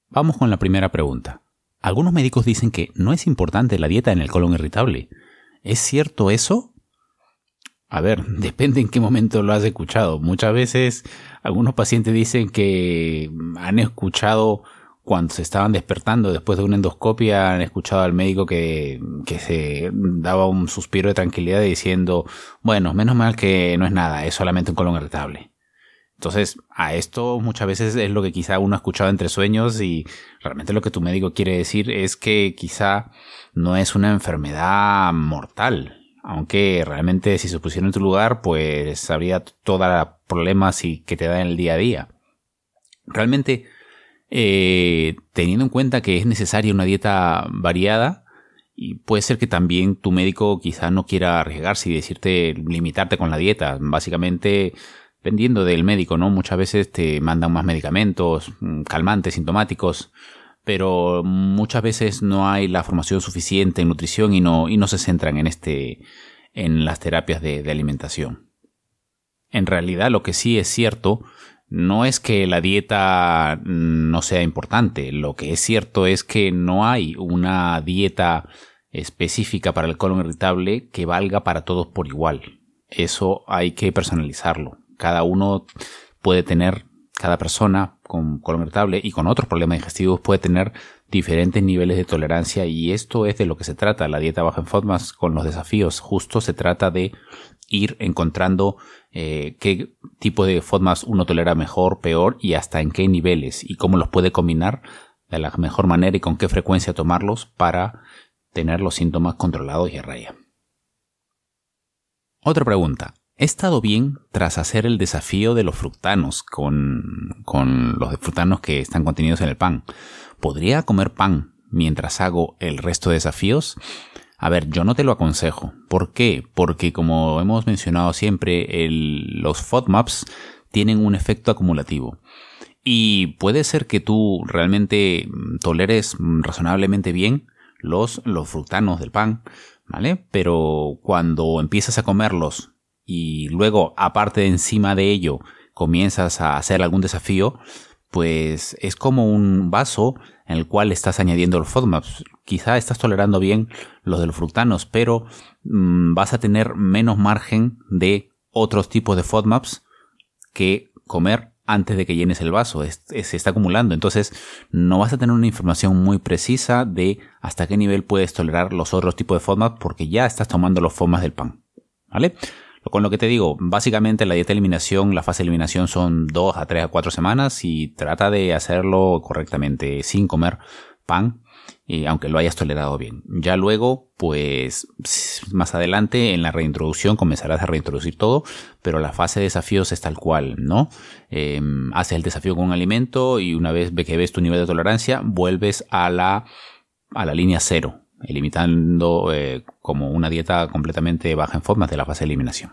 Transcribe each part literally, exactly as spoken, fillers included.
Vamos con la primera pregunta. Algunos médicos dicen que no es importante la dieta en el colon irritable. ¿Es cierto eso? A ver, depende en qué momento lo has escuchado. Muchas veces algunos pacientes dicen que han escuchado cuando se estaban despertando después de una endoscopia, han escuchado al médico que, que se daba un suspiro de tranquilidad diciendo, bueno, menos mal que no es nada, es solamente un colon irritable. Entonces, a esto muchas veces es lo que quizá uno ha escuchado entre sueños y realmente lo que tu médico quiere decir es que quizá no es una enfermedad mortal. Aunque realmente si se pusiera en tu lugar, pues habría todos los problemas y que te da en el día a día. Realmente, eh, teniendo en cuenta que es necesaria una dieta variada, y puede ser que también tu médico quizá no quiera arriesgarse y decirte limitarte con la dieta. Básicamente, dependiendo del médico, ¿no? Muchas veces te mandan más medicamentos, calmantes, sintomáticos, pero muchas veces no hay la formación suficiente en nutrición y no, y no se centran en este, en las terapias de, de alimentación. En realidad, lo que sí es cierto no es que la dieta no sea importante. Lo que es cierto es que no hay una dieta específica para el colon irritable que valga para todos por igual. Eso hay que personalizarlo. Cada uno puede tener, cada persona con colon irritable y con otros problemas digestivos puede tener diferentes niveles de tolerancia y esto es de lo que se trata. La dieta baja en FODMAPs con los desafíos. Justo se trata de ir encontrando eh, qué tipo de FODMAPs uno tolera mejor, peor y hasta en qué niveles y cómo los puede combinar de la mejor manera y con qué frecuencia tomarlos para tener los síntomas controlados y a raya. Otra pregunta. He estado bien tras hacer el desafío de los fructanos con, con los fructanos que están contenidos en el pan. ¿Podría comer pan mientras hago el resto de desafíos? A ver, yo no te lo aconsejo. ¿Por qué? Porque como hemos mencionado siempre, el, los FODMAPs tienen un efecto acumulativo. Y puede ser que tú realmente toleres razonablemente bien los, los fructanos del pan, ¿vale? Pero cuando empiezas a comerlos y luego, aparte de encima de ello, comienzas a hacer algún desafío, pues es como un vaso en el cual estás añadiendo los FODMAPs. Quizá estás tolerando bien los de los fructanos, pero mmm, vas a tener menos margen de otros tipos de FODMAPs que comer antes de que llenes el vaso. Es, es, se está acumulando. Entonces, no vas a tener una información muy precisa de hasta qué nivel puedes tolerar los otros tipos de FODMAPs porque ya estás tomando los FODMAPs del pan, ¿vale? Con lo que te digo, básicamente la dieta de eliminación, la fase de eliminación son dos a tres a cuatro semanas y trata de hacerlo correctamente sin comer pan, y aunque lo hayas tolerado bien. Ya luego, pues más adelante en la reintroducción comenzarás a reintroducir todo, pero la fase de desafíos es tal cual, ¿no? Eh, haces el desafío con un alimento y una vez que ves tu nivel de tolerancia, vuelves a la, a la línea cero. Eliminando eh, como una dieta completamente baja en FODMAPs de la fase de eliminación.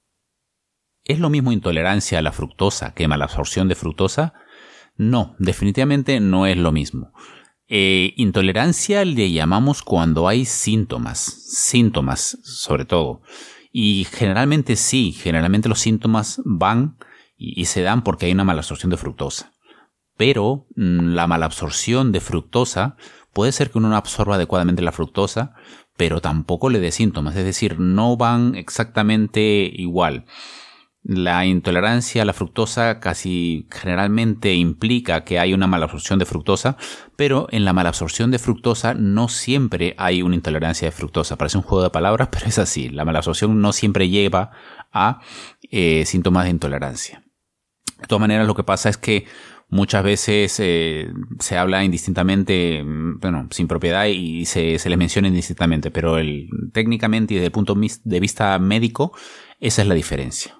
¿Es lo mismo intolerancia a la fructosa que malabsorción de fructosa? No, definitivamente no es lo mismo. Eh, intolerancia le llamamos cuando hay síntomas, síntomas sobre todo. Y generalmente sí, generalmente los síntomas van y, y se dan porque hay una malabsorción de fructosa. Pero mmm, la malabsorción de fructosa puede ser que uno no absorba adecuadamente la fructosa, pero tampoco le dé síntomas, es decir, no van exactamente igual. La intolerancia a la fructosa casi generalmente implica que hay una malabsorción de fructosa, pero en la malabsorción de fructosa no siempre hay una intolerancia de fructosa. Parece un juego de palabras, pero es así. La malabsorción no siempre lleva a eh, síntomas de intolerancia. De todas maneras, lo que pasa es que muchas veces eh, se habla indistintamente, bueno, sin propiedad y se, se les menciona indistintamente, pero el, técnicamente y desde el punto de vista médico, esa es la diferencia.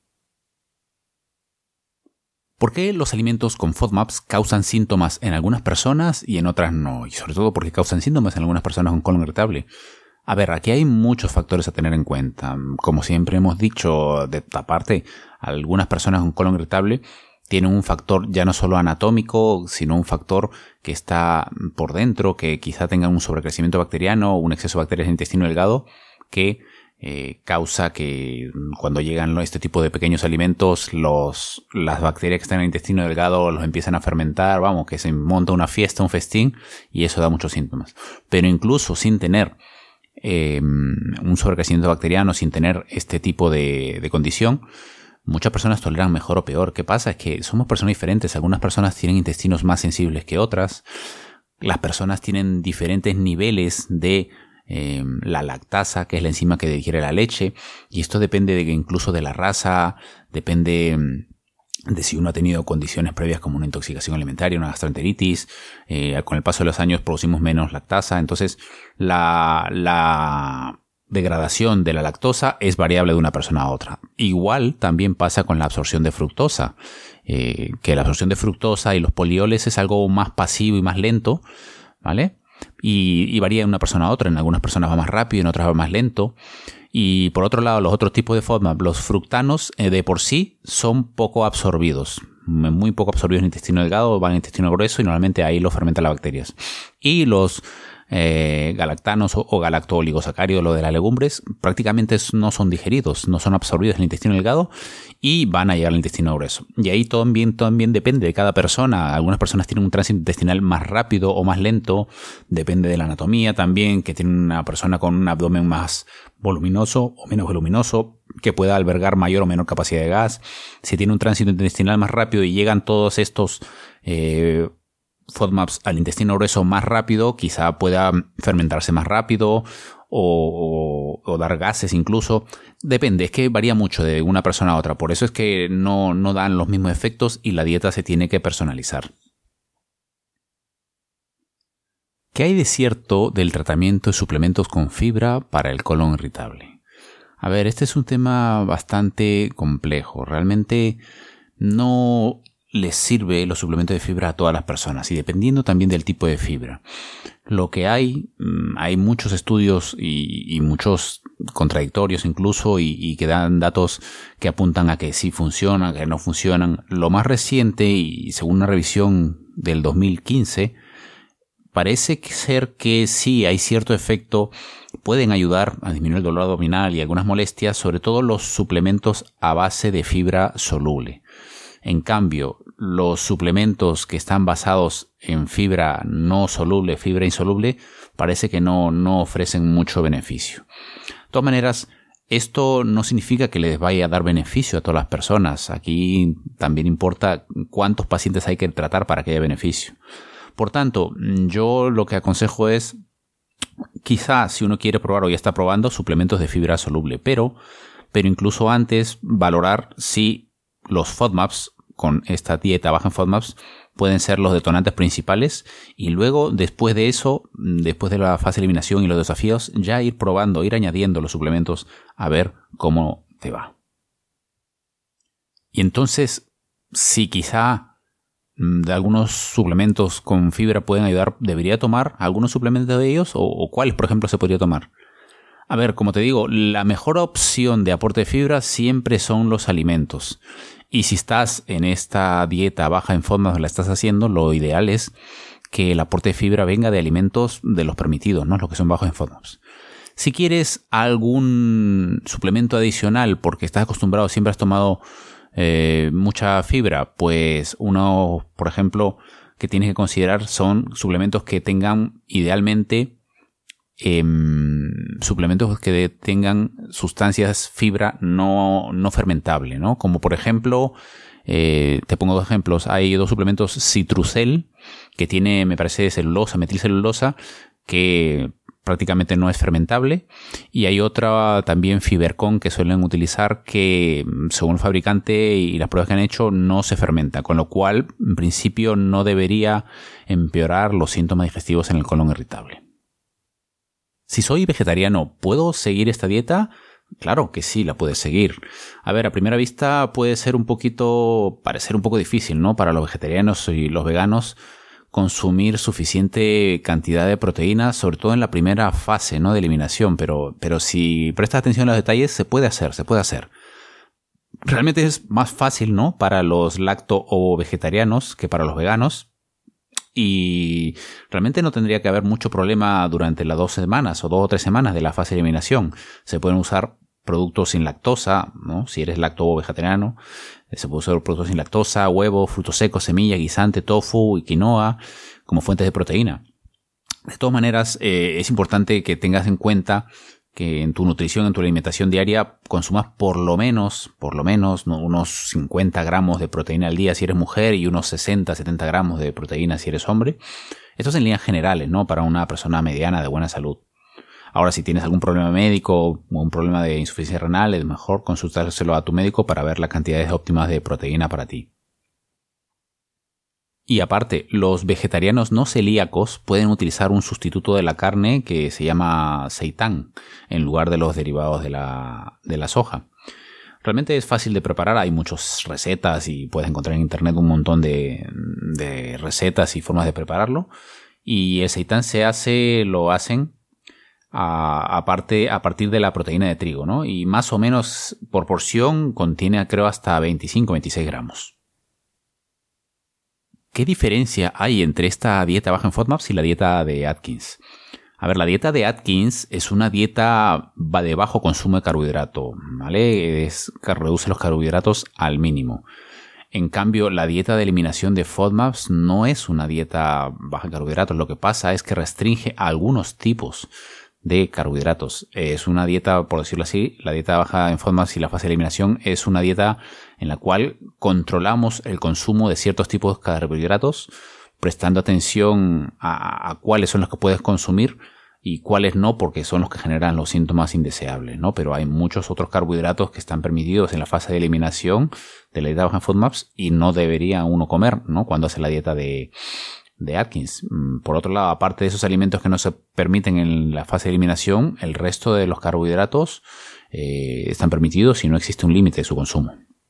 ¿Por qué los alimentos con FODMAPs causan síntomas en algunas personas y en otras no? Y sobre todo, ¿por qué causan síntomas en algunas personas con colon irritable? A ver, aquí hay muchos factores a tener en cuenta. Como siempre hemos dicho, de esta parte, algunas personas con colon irritable tienen un factor ya no solo anatómico, sino un factor que está por dentro, que quizá tengan un sobrecrecimiento bacteriano o un exceso de bacterias en el intestino delgado, que eh, causa que cuando llegan este tipo de pequeños alimentos, los, las bacterias que están en el intestino delgado los empiezan a fermentar, vamos, que se monta una fiesta, un festín, y eso da muchos síntomas. Pero incluso sin tener eh, un sobrecrecimiento bacteriano, sin tener este tipo de, de condición, muchas personas toleran mejor o peor. ¿Qué pasa? Es que somos personas diferentes. Algunas personas tienen intestinos más sensibles que otras. Las personas tienen diferentes niveles de eh, la lactasa, que es la enzima que digiere la leche, y esto depende de incluso de la raza, depende de si uno ha tenido condiciones previas como una intoxicación alimentaria, una gastroenteritis. Eh, con el paso de los años producimos menos lactasa, entonces la, la degradación de la lactosa es variable de una persona a otra. Igual también pasa con la absorción de fructosa, eh, que la absorción de fructosa y los polioles es algo más pasivo y más lento, ¿vale? Y, y varía de una persona a otra. En algunas personas va más rápido, en otras va más lento. Y por otro lado, los otros tipos de FODMAP, los fructanos eh, de por sí son poco absorbidos, muy poco absorbidos en el intestino delgado, van en el intestino grueso y normalmente ahí los fermentan las bacterias. Y los eh, galactanos o, o galactooligosacáridos, lo de las legumbres, prácticamente no son digeridos, no son absorbidos en el intestino delgado y van a llegar al intestino grueso. Y ahí también, también depende de cada persona. Algunas personas tienen un tránsito intestinal más rápido o más lento, depende de la anatomía también, que tiene una persona con un abdomen más voluminoso o menos voluminoso, que pueda albergar mayor o menor capacidad de gas. Si tiene un tránsito intestinal más rápido y llegan todos estos eh, FODMAPs al intestino grueso más rápido, quizá pueda fermentarse más rápido o, o, o dar gases incluso. Depende, es que varía mucho de una persona a otra. Por eso es que no, no dan los mismos efectos y la dieta se tiene que personalizar. ¿Qué hay de cierto del tratamiento de suplementos con fibra para el colon irritable? A ver, este es un tema bastante complejo. Realmente no les sirve los suplementos de fibra a todas las personas y dependiendo también del tipo de fibra. Lo que hay, hay muchos estudios y, y muchos contradictorios incluso y, y que dan datos que apuntan a que sí funcionan, que no funcionan. Lo más reciente y según una revisión del dos mil quince, parece ser que sí hay cierto efecto, pueden ayudar a disminuir el dolor abdominal y algunas molestias, sobre todo los suplementos a base de fibra soluble. En cambio, los suplementos que están basados en fibra no soluble, fibra insoluble, parece que no, no ofrecen mucho beneficio. De todas maneras, esto no significa que les vaya a dar beneficio a todas las personas. Aquí también importa cuántos pacientes hay que tratar para que haya beneficio. Por tanto, yo lo que aconsejo es, quizá si uno quiere probar o ya está probando, suplementos de fibra soluble, pero, pero incluso antes valorar si los FODMAPs con esta dieta baja en FODMAPs pueden ser los detonantes principales y luego después de eso, después de la fase de eliminación y los desafíos, ya ir probando, ir añadiendo los suplementos a ver cómo te va. Y entonces, si quizá de algunos suplementos con fibra pueden ayudar, ¿debería tomar algunos suplementos de ellos? ¿O, o cuáles, por ejemplo, se podría tomar? A ver, como te digo, la mejor opción de aporte de fibra siempre son los alimentos. Y si estás en esta dieta baja en FODMAPs, la estás haciendo, lo ideal es que el aporte de fibra venga de alimentos de los permitidos, ¿no? Los que son bajos en FODMAPs. Si quieres algún suplemento adicional porque estás acostumbrado, siempre has tomado eh, mucha fibra, pues uno, por ejemplo, que tienes que considerar son suplementos que tengan idealmente eh, suplementos que tengan sustancias fibra no, no fermentable, ¿no? Como por ejemplo, eh, te pongo dos ejemplos. Hay dos suplementos Citrucel, que tiene, me parece, celulosa, metilcelulosa, que prácticamente no es fermentable, y hay otra también Fibercon que suelen utilizar que según el fabricante y las pruebas que han hecho no se fermenta, con lo cual en principio no debería empeorar los síntomas digestivos en el colon irritable. Si soy vegetariano, ¿puedo seguir esta dieta? Claro que sí, la puedes seguir. A ver, a primera vista puede ser un poquito, parecer un poco difícil, ¿no? Para los vegetarianos y los veganos consumir suficiente cantidad de proteínas, sobre todo en la primera fase, ¿no? De eliminación, pero, pero si prestas atención a los detalles, se puede hacer, se puede hacer. Realmente es más fácil, ¿no? Para los lacto o vegetarianos que para los veganos. Y realmente no tendría que haber mucho problema durante las dos semanas o dos o tres semanas de la fase de eliminación. Se pueden usar productos sin lactosa, ¿no? Si eres lacto o vegetariano, se puede usar productos sin lactosa, huevos, frutos secos, semillas, guisante, tofu y quinoa como fuentes de proteína. De todas maneras, eh, es importante que tengas en cuenta que en tu nutrición, en tu alimentación diaria, consumas por lo menos, por lo menos, ¿no? unos cincuenta gramos de proteína al día si eres mujer y unos sesenta, setenta gramos de proteína si eres hombre. Esto es en líneas generales, ¿no? Para una persona mediana de buena salud. Ahora, si tienes algún problema médico o un problema de insuficiencia renal, es mejor consultárselo a tu médico para ver las cantidades óptimas de proteína para ti. Y aparte, los vegetarianos no celíacos pueden utilizar un sustituto de la carne que se llama seitán en lugar de los derivados de la, de la soja. Realmente es fácil de preparar, hay muchas recetas y puedes encontrar en internet un montón de, de recetas y formas de prepararlo. Y el seitán se hace, lo hacen a, aparte, a partir de la proteína de trigo, ¿no? Y más o menos por porción contiene, creo, hasta veinticinco a veintiséis gramos. ¿Qué diferencia hay entre esta dieta baja en FODMAPs y la dieta de Atkins? A ver, la dieta de Atkins es una dieta de bajo consumo de carbohidrato, ¿vale? Es que reduce los carbohidratos al mínimo. En cambio, la dieta de eliminación de FODMAPs no es una dieta baja en carbohidratos. Lo que pasa es que restringe a algunos tipos de carbohidratos. Es una dieta, por decirlo así, la dieta baja en FODMAPs y la fase de eliminación es una dieta en la cual controlamos el consumo de ciertos tipos de carbohidratos, prestando atención a, a cuáles son los que puedes consumir y cuáles no, porque son los que generan los síntomas indeseables, ¿no? Pero hay muchos otros carbohidratos que están permitidos en la fase de eliminación de la dieta baja en FODMAPs y no debería uno comer, ¿no? Cuando hace la dieta de de Atkins. Por otro lado, aparte de esos alimentos que no se permiten en la fase de eliminación, el resto de los carbohidratos eh, están permitidos y no existe un límite de su consumo.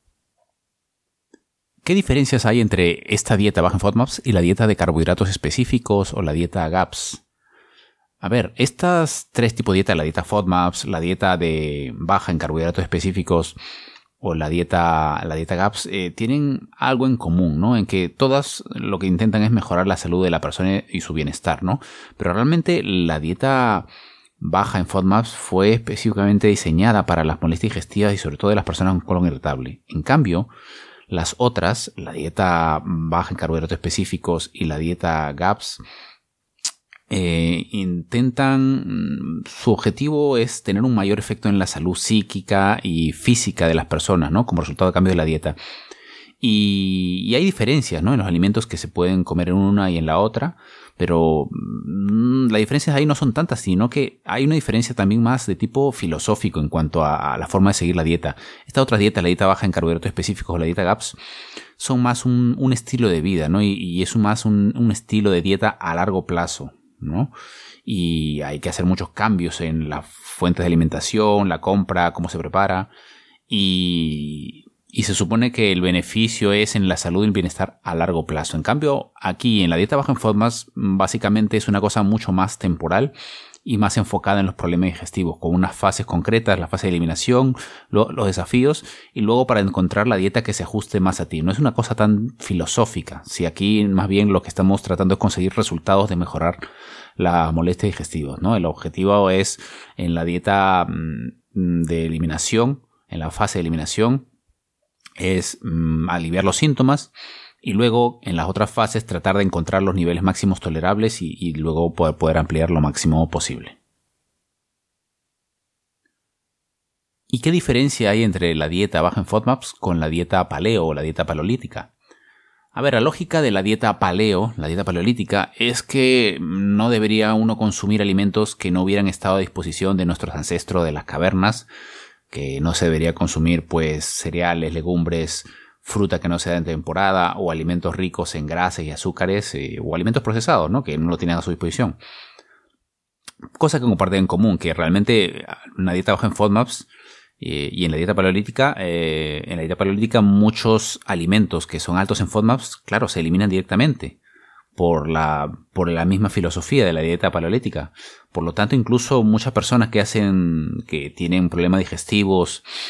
¿Qué diferencias hay entre esta dieta baja en FODMAPs y la dieta de carbohidratos específicos o la dieta GAPS? A ver, estas tres tipos de dieta, la dieta FODMAPs, la dieta de baja en carbohidratos específicos o la dieta, la dieta GAPS, eh, tienen algo en común, ¿no? En que todas lo que intentan es mejorar la salud de la persona y su bienestar, ¿no? Pero realmente la dieta baja en FODMAPs fue específicamente diseñada para las molestias digestivas y sobre todo de las personas con colon irritable. En cambio, las otras, la dieta baja en carbohidratos específicos y la dieta GAPS, Eh, intentan, su objetivo es tener un mayor efecto en la salud psíquica y física de las personas, ¿no? Como resultado de cambio de la dieta. Y, y hay diferencias, ¿no? En los alimentos que se pueden comer en una y en la otra, pero mmm, las diferencias ahí no son tantas, sino que hay una diferencia también más de tipo filosófico en cuanto a, a la forma de seguir la dieta. Esta otra dieta, la dieta baja en carbohidratos específicos o la dieta GAPS, son más un, un estilo de vida, ¿no? Y, y es más un, un estilo de dieta a largo plazo, ¿no? Y hay que hacer muchos cambios en las fuentes de alimentación, la compra, cómo se prepara y, y se supone que el beneficio es en la salud y el bienestar a largo plazo. En cambio, aquí en la dieta baja en FODMAPs básicamente es una cosa mucho más temporal y más enfocada en los problemas digestivos, con unas fases concretas, la fase de eliminación, lo, los desafíos y luego para encontrar la dieta que se ajuste más a ti. No es una cosa tan filosófica, si aquí más bien lo que estamos tratando es conseguir resultados de mejorar las molestias digestivas, ¿no? El objetivo es en la dieta mmm, de eliminación, en la fase de eliminación, es mmm, aliviar los síntomas. Y luego, en las otras fases, tratar de encontrar los niveles máximos tolerables y, y luego poder, poder ampliar lo máximo posible. ¿Y qué diferencia hay entre la dieta baja en FODMAPs con la dieta paleo o la dieta paleolítica? A ver, la lógica de la dieta paleo, la dieta paleolítica, es que no debería uno consumir alimentos que no hubieran estado a disposición de nuestros ancestros de las cavernas, que no se debería consumir pues cereales, legumbres, fruta que no sea de temporada o alimentos ricos en grasas y azúcares eh, o alimentos procesados, ¿no? Que no lo tienen a su disposición. Cosa que comparten en común, que realmente una dieta baja en FODMAPs eh, y en la dieta paleolítica, eh, en la dieta paleolítica muchos alimentos que son altos en FODMAPs, claro, se eliminan directamente por la, por la misma filosofía de la dieta paleolítica. Por lo tanto, incluso muchas personas que hacen, que tienen problemas digestivos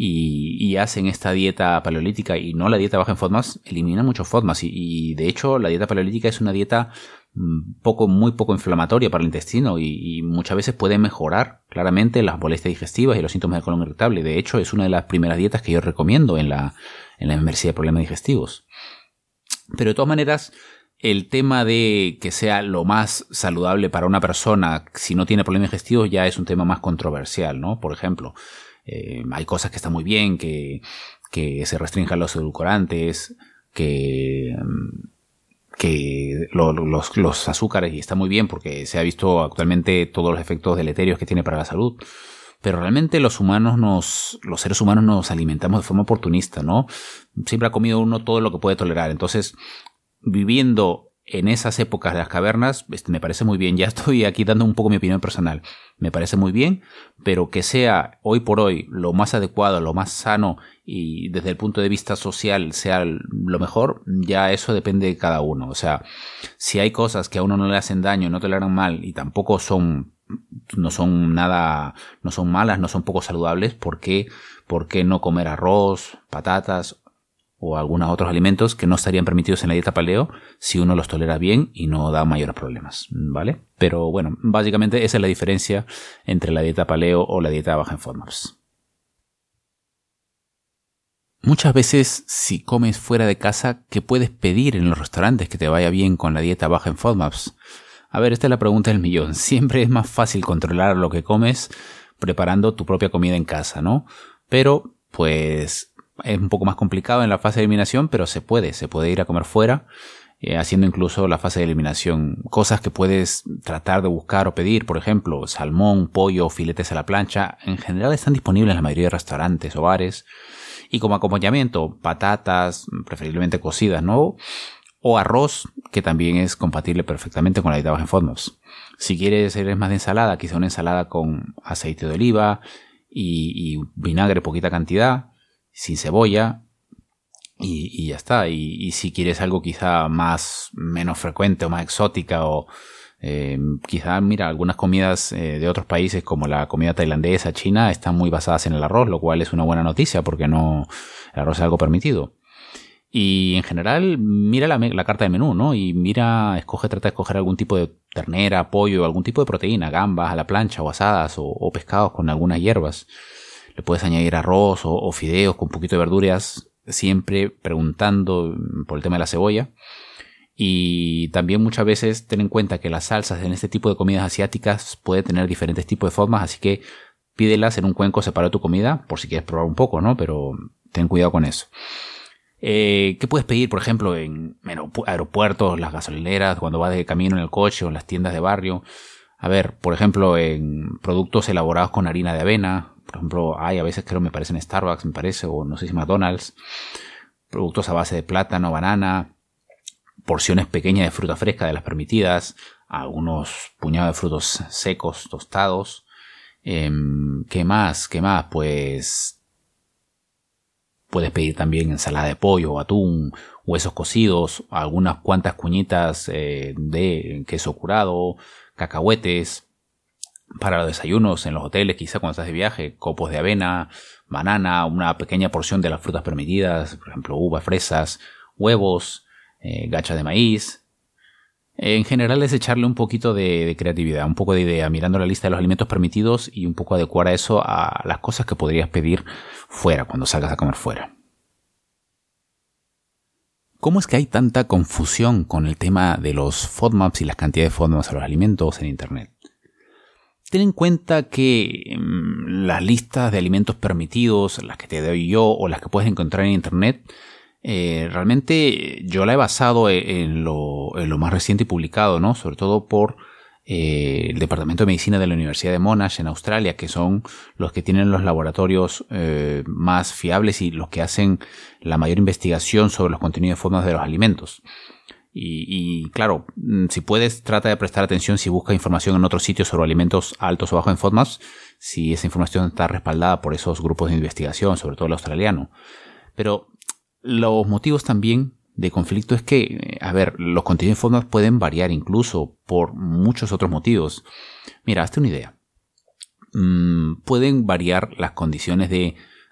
y, y hacen esta dieta paleolítica y no la dieta baja en FODMAPs, eliminan muchos FODMAPs. Y, y de hecho la dieta paleolítica es una dieta poco, muy poco inflamatoria para el intestino y, y muchas veces puede mejorar claramente las molestias digestivas y los síntomas del colon irritable. De hecho, es una de las primeras dietas que yo recomiendo en la, en la membresía de problemas digestivos. Pero de todas maneras, el tema de que sea lo más saludable para una persona si no tiene problemas digestivos ya es un tema más controversial, ¿no? Por ejemplo, eh, hay cosas que están muy bien, que, que se restrinjan los edulcorantes, que... que lo, los, los azúcares, y está muy bien porque se ha visto actualmente todos los efectos deleterios que tiene para la salud. Pero realmente los humanos nos, los seres humanos nos alimentamos de forma oportunista, ¿no? Siempre ha comido uno todo lo que puede tolerar. Entonces, viviendo en esas épocas de las cavernas, este, me parece muy bien. Ya estoy aquí dando un poco mi opinión personal. Me parece muy bien, pero que sea hoy por hoy lo más adecuado, lo más sano y desde el punto de vista social sea lo mejor, ya eso depende de cada uno. O sea, si hay cosas que a uno no le hacen daño, no toleran mal y tampoco son, no son nada, no son malas, no son poco saludables, ¿por qué, por qué no comer arroz, patatas o algunos otros alimentos que no estarían permitidos en la dieta paleo si uno los tolera bien y no da mayores problemas, ¿vale? Pero bueno, básicamente esa es la diferencia entre la dieta paleo o la dieta baja en FODMAPs. Muchas veces, si comes fuera de casa, ¿qué puedes pedir en los restaurantes que te vaya bien con la dieta baja en FODMAPs? A ver, esta es la pregunta del millón. Siempre es más fácil controlar lo que comes preparando tu propia comida en casa, ¿no? Pero, pues, es un poco más complicado en la fase de eliminación, pero se puede, se puede ir a comer fuera, eh, haciendo incluso la fase de eliminación. Cosas que puedes tratar de buscar o pedir, por ejemplo, salmón, pollo, filetes a la plancha, en general están disponibles en la mayoría de restaurantes o bares. Y como acompañamiento, patatas, preferiblemente cocidas, ¿no? O arroz, que también es compatible perfectamente con la dieta baja en FODMAPs. Si quieres eres más de ensalada, quizá una ensalada con aceite de oliva y, y vinagre, poquita cantidad, sin cebolla, y, y ya está. Y, y si quieres algo quizá más, menos frecuente o más exótica, o eh, quizá, mira, algunas comidas eh, de otros países como la comida tailandesa, china, están muy basadas en el arroz, lo cual es una buena noticia porque no, el arroz es algo permitido. Y en general, mira la, la carta de menú, ¿no? Y mira, escoge, trata de escoger algún tipo de ternera, pollo, algún tipo de proteína, gambas a la plancha o asadas o, o pescados con algunas hierbas. Le puedes añadir arroz o, o fideos con un poquito de verduras, siempre preguntando por el tema de la cebolla. Y también muchas veces ten en cuenta que las salsas en este tipo de comidas asiáticas pueden tener diferentes tipos de formas, así que pídelas en un cuenco separado de tu comida por si quieres probar un poco, ¿no? Pero ten cuidado con eso. Eh, ¿Qué puedes pedir, por ejemplo, en, en aeropuertos, las gasolineras, cuando vas de camino en el coche o en las tiendas de barrio? A ver, por ejemplo, en productos elaborados con harina de avena. Por ejemplo, hay a veces, creo, me parece en Starbucks, me parece, o no sé si McDonald's. Productos a base de plátano, banana, porciones pequeñas de fruta fresca de las permitidas, algunos puñados de frutos secos, tostados. Eh, ¿Qué más? ¿Qué más? Pues puedes pedir también ensalada de pollo, atún, huesos cocidos, algunas cuantas cuñitas eh, de queso curado, cacahuetes. Para los desayunos en los hoteles, quizá cuando estás de viaje, copos de avena, banana, una pequeña porción de las frutas permitidas, por ejemplo, uvas, fresas, huevos, eh, gachas de maíz. En general es echarle un poquito de, de creatividad, un poco de idea, mirando la lista de los alimentos permitidos y un poco adecuar a eso a las cosas que podrías pedir fuera cuando salgas a comer fuera. ¿Cómo es que hay tanta confusión con el tema de los FODMAPs y las cantidades de FODMAPs a los alimentos en Internet? Ten en cuenta que mmm, las listas de alimentos permitidos, las que te doy yo o las que puedes encontrar en Internet, eh, realmente yo la he basado en, en, lo, en lo más reciente y publicado, ¿no? Sobre todo por eh, el Departamento de Medicina de la Universidad de Monash en Australia, que son los que tienen los laboratorios eh, más fiables y los que hacen la mayor investigación sobre los contenidos de FODMAPs de los alimentos. Y, y claro, si puedes, trata de prestar atención si buscas información en otros sitios sobre alimentos altos o bajos en FODMAPs, si esa información está respaldada por esos grupos de investigación, sobre todo el australiano. Pero los motivos también de conflicto es que, a ver, los contenidos de FODMAPs pueden variar incluso por muchos otros motivos. Mira, hazte una idea. Mm, pueden variar las condiciones de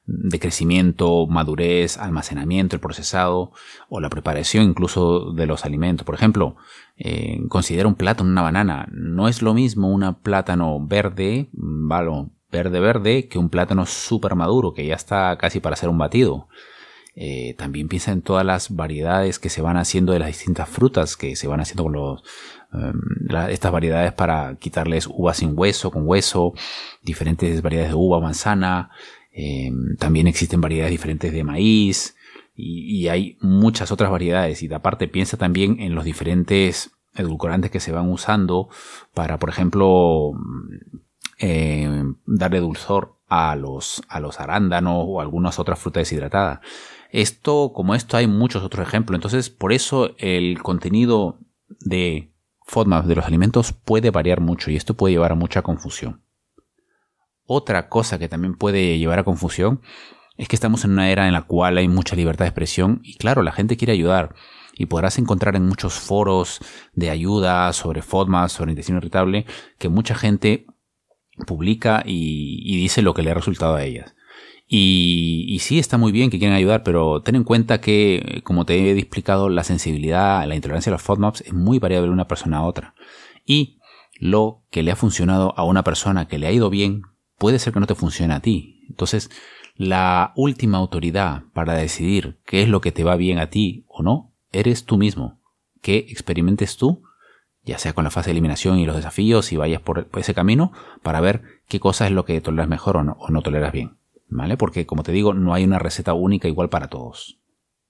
de crecimiento, madurez, almacenamiento, el procesado o la preparación incluso de los alimentos. Por ejemplo, eh, considera un plátano, una banana. No es lo mismo un plátano verde, vale, verde verde, que un plátano súper maduro que ya está casi para hacer un batido. Eh, también piensa en todas las variedades que se van haciendo de las distintas frutas que se van haciendo con los um, la, estas variedades para quitarles uvas sin hueso, con hueso, diferentes variedades de uva, manzana. Eh, también existen variedades diferentes de maíz y, y hay muchas otras variedades. Y de aparte piensa también en los diferentes edulcorantes que se van usando para, por ejemplo, eh, darle dulzor a los, a los arándanos o algunas otras frutas deshidratadas. Esto, como esto, hay muchos otros ejemplos. Entonces, por eso el contenido de FODMAP de los alimentos puede variar mucho y esto puede llevar a mucha confusión. Otra cosa que también puede llevar a confusión es que estamos en una era en la cual hay mucha libertad de expresión y claro, la gente quiere ayudar y podrás encontrar en muchos foros de ayuda sobre FODMAP, sobre intestino irritable, que mucha gente publica y, y dice lo que le ha resultado a ellas. Y, y sí, está muy bien que quieran ayudar, pero ten en cuenta que, como te he explicado, la sensibilidad, la intolerancia a los FODMAPs es muy variable de una persona a otra. Y lo que le ha funcionado a una persona que le ha ido bien, puede ser que no te funcione a ti. Entonces, la última autoridad para decidir qué es lo que te va bien a ti o no, eres tú mismo. Que experimentes tú, ya sea con la fase de eliminación y los desafíos, y vayas por, por ese camino para ver qué cosa es lo que toleras mejor o no, o no toleras bien. ¿Vale? Porque, como te digo, no hay una receta única igual para todos.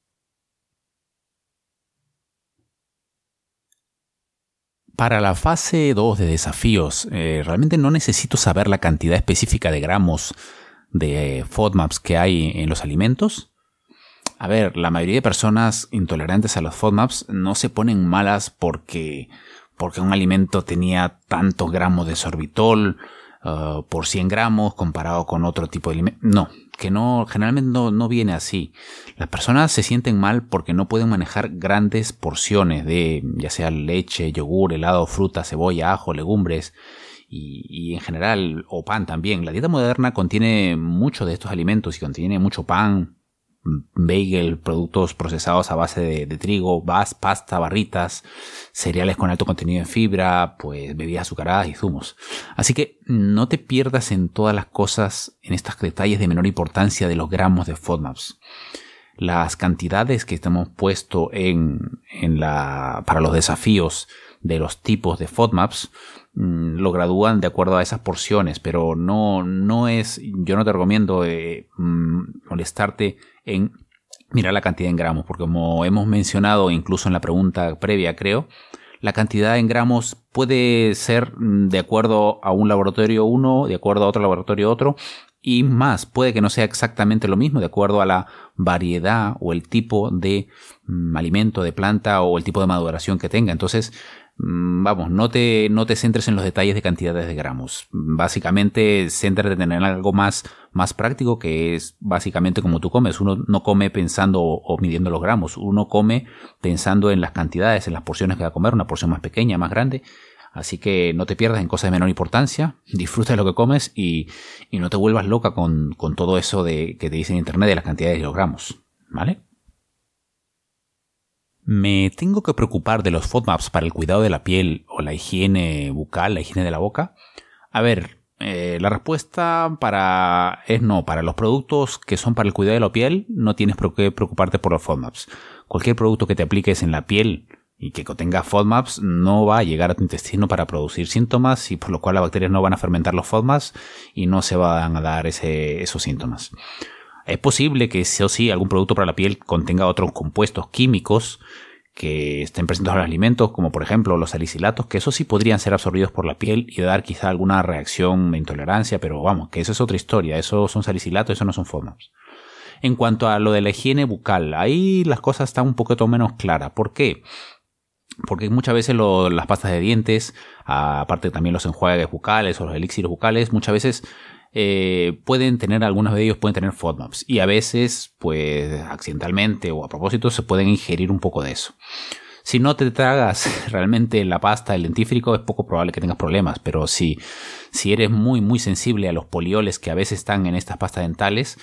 Para la fase dos de desafíos, eh, realmente no necesito saber la cantidad específica de gramos de FODMAPs que hay en los alimentos. A ver, la mayoría de personas intolerantes a los FODMAPs no se ponen malas porque, porque un alimento tenía tantos gramos de sorbitol Uh, por cien gramos comparado con otro tipo de alimento. No, que no, generalmente no, no viene así. Las personas se sienten mal porque no pueden manejar grandes porciones de, ya sea leche, yogur, helado, fruta, cebolla, ajo, legumbres y, y en general, o pan también. La dieta moderna contiene mucho de estos alimentos y contiene mucho pan, bagel, productos procesados a base de, de trigo, vas, pasta, barritas, cereales con alto contenido en fibra, pues bebidas azucaradas y zumos. Así que no te pierdas en todas las cosas, en estos detalles de menor importancia de los gramos de FODMAPs. Las cantidades que estamos puesto en, en la, para los desafíos de los tipos de FODMAPs mmm, lo gradúan de acuerdo a esas porciones, pero no, no es, yo no te recomiendo eh, mmm, molestarte en mirar la cantidad en gramos, porque como hemos mencionado incluso en la pregunta previa, creo, la cantidad en gramos puede ser de acuerdo a un laboratorio uno, de acuerdo a otro laboratorio otro, y más, puede que no sea exactamente lo mismo de acuerdo a la variedad o el tipo de mmm, alimento, de planta o el tipo de maduración que tenga. Entonces, vamos, no te, no te centres en los detalles de cantidades de gramos. Básicamente, céntrate en algo más, más práctico, que es básicamente como tú comes. Uno no come pensando o, o midiendo los gramos. Uno come pensando en las cantidades, en las porciones que va a comer, una porción más pequeña, más grande. Así que no te pierdas en cosas de menor importancia. Disfruta de lo que comes y, y no te vuelvas loca con, con todo eso de que te dice en internet de las cantidades de los gramos. ¿Vale? ¿Me tengo que preocupar de los FODMAPs para el cuidado de la piel o la higiene bucal, la higiene de la boca? A ver, eh, la respuesta para es no. Para los productos que son para el cuidado de la piel, no tienes por qué preocuparte por los FODMAPs. Cualquier producto que te apliques en la piel y que contenga FODMAPs no va a llegar a tu intestino para producir síntomas y por lo cual las bacterias no van a fermentar los FODMAPs y no se van a dar ese, esos síntomas. Es posible que sí o sí algún producto para la piel contenga otros compuestos químicos que estén presentes en los alimentos, como por ejemplo los salicilatos, que eso sí podrían ser absorbidos por la piel y dar quizá alguna reacción de intolerancia, pero vamos, que eso es otra historia, eso son salicilatos, eso no son FODMAPs. En cuanto a lo de la higiene bucal, ahí las cosas están un poquito menos claras. ¿Por qué? Porque muchas veces lo, las pastas de dientes, aparte también los enjuagues bucales o los elixires bucales, muchas veces Eh, pueden tener, algunos de ellos pueden tener FODMAPs y a veces, pues accidentalmente o a propósito, se pueden ingerir un poco de eso. Si no te tragas realmente la pasta, el dentífrico, es poco probable que tengas problemas, pero si, si eres muy muy sensible a los polioles que a veces están en estas pastas dentales,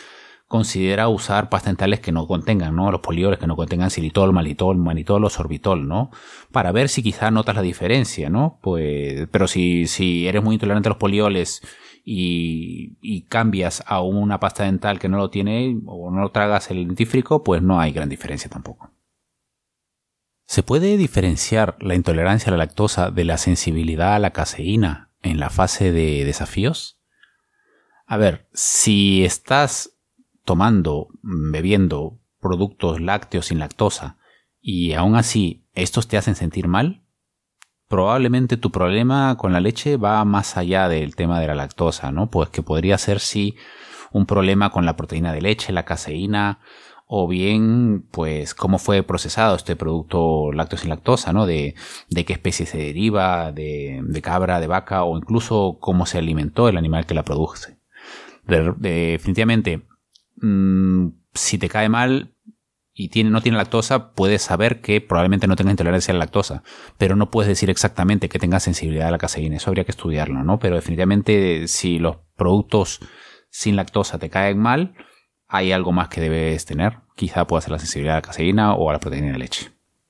considera usar pastas dentales que no contengan, ¿no? Los polioles que no contengan xilitol, malitol, manitol o sorbitol, ¿no? Para ver si quizás notas la diferencia, ¿no? Pues, pero si, si eres muy intolerante a los polioles y, y cambias a una pasta dental que no lo tiene o no lo tragas el dentífrico, pues no hay gran diferencia tampoco. ¿Se puede diferenciar la intolerancia a la lactosa de la sensibilidad a la caseína en la fase de desafíos? A ver, si estás tomando, bebiendo productos lácteos sin lactosa y aún así estos te hacen sentir mal, probablemente tu problema con la leche va más allá del tema de la lactosa, ¿no? Pues que podría ser sí un problema con la proteína de leche, la caseína, o bien pues cómo fue procesado este producto lácteo sin lactosa, ¿no? De, de qué especie se deriva, de, de cabra, de vaca, o incluso cómo se alimentó el animal que la produce. De, de, definitivamente, mmm, si te cae mal y tiene, no tiene lactosa, puedes saber que probablemente no tenga intolerancia a la lactosa, pero no puedes decir exactamente que tenga sensibilidad a la caseína. Eso habría que estudiarlo, ¿no? Pero definitivamente si los productos sin lactosa te caen mal, hay algo más que debes tener. Quizá pueda ser la sensibilidad a la caseína o a la proteína de leche.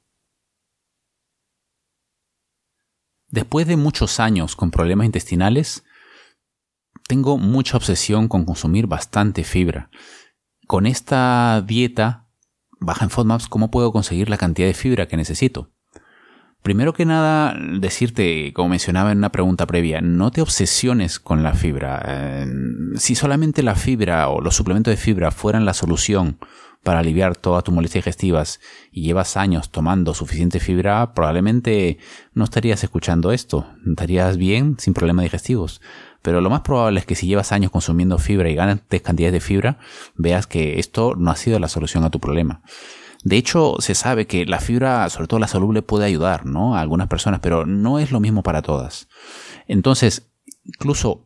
Después de muchos años con problemas intestinales, tengo mucha obsesión con consumir bastante fibra. Con esta dieta baja en FODMAPs, ¿cómo puedo conseguir la cantidad de fibra que necesito? Primero que nada, decirte, como mencionaba en una pregunta previa, no te obsesiones con la fibra. Eh, si solamente la fibra o los suplementos de fibra fueran la solución para aliviar todas tus molestias digestivas y llevas años tomando suficiente fibra, probablemente no estarías escuchando esto. Estarías bien sin problemas digestivos. Pero lo más probable es que si llevas años consumiendo fibra y ganas cantidades de fibra, veas que esto no ha sido la solución a tu problema. De hecho, se sabe que la fibra, sobre todo la soluble, puede ayudar, ¿no? A algunas personas, pero no es lo mismo para todas. Entonces, incluso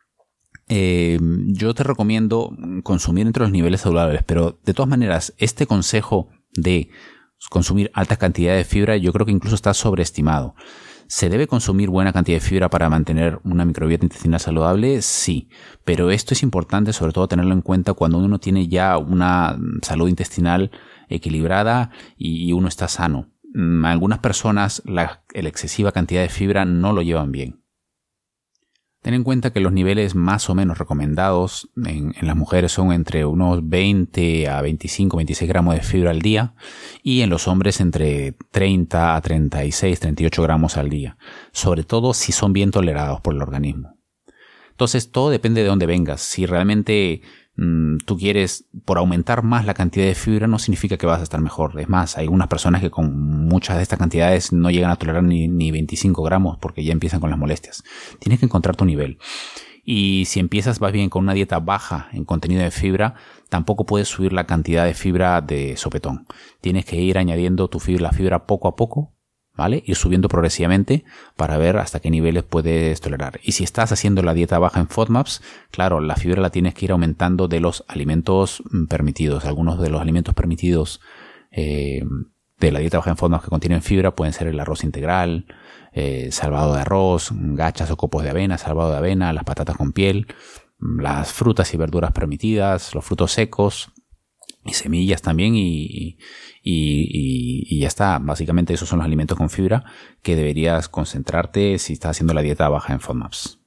eh, yo te recomiendo consumir entre los niveles saludables, pero de todas maneras, este consejo de consumir altas cantidades de fibra yo creo que incluso está sobreestimado. ¿Se debe consumir buena cantidad de fibra para mantener una microbiota intestinal saludable? Sí, pero esto es importante sobre todo tenerlo en cuenta cuando uno tiene ya una salud intestinal equilibrada y uno está sano. Algunas personas la, la excesiva cantidad de fibra no lo llevan bien. Ten en cuenta que los niveles más o menos recomendados en, en las mujeres son entre unos veinte a veinticinco, veintiséis gramos de fibra al día y en los hombres entre treinta a treinta y seis, treinta y ocho gramos al día, sobre todo si son bien tolerados por el organismo. Entonces todo depende de dónde vengas. Si realmente mmm, tú quieres por aumentar más la cantidad de fibra no significa que vas a estar mejor. Es más, hay algunas personas que con muchas de estas cantidades no llegan a tolerar ni, ni veinticinco gramos porque ya empiezan con las molestias. Tienes que encontrar tu nivel. Y si empiezas vas bien con una dieta baja en contenido de fibra, tampoco puedes subir la cantidad de fibra de sopetón. Tienes que ir añadiendo tu fibra, la fibra poco a poco, ¿vale? Ir subiendo progresivamente para ver hasta qué niveles puedes tolerar. Y si estás haciendo la dieta baja en FODMAPs, claro, la fibra la tienes que ir aumentando de los alimentos permitidos. Algunos de los alimentos permitidos eh, de la dieta baja en FODMAPs que contienen fibra pueden ser el arroz integral, eh, salvado de arroz, gachas o copos de avena, salvado de avena, las patatas con piel, las frutas y verduras permitidas, los frutos secos y semillas también y, y, y, y ya está. Básicamente esos son los alimentos con fibra que deberías concentrarte si estás haciendo la dieta baja en FODMAPs.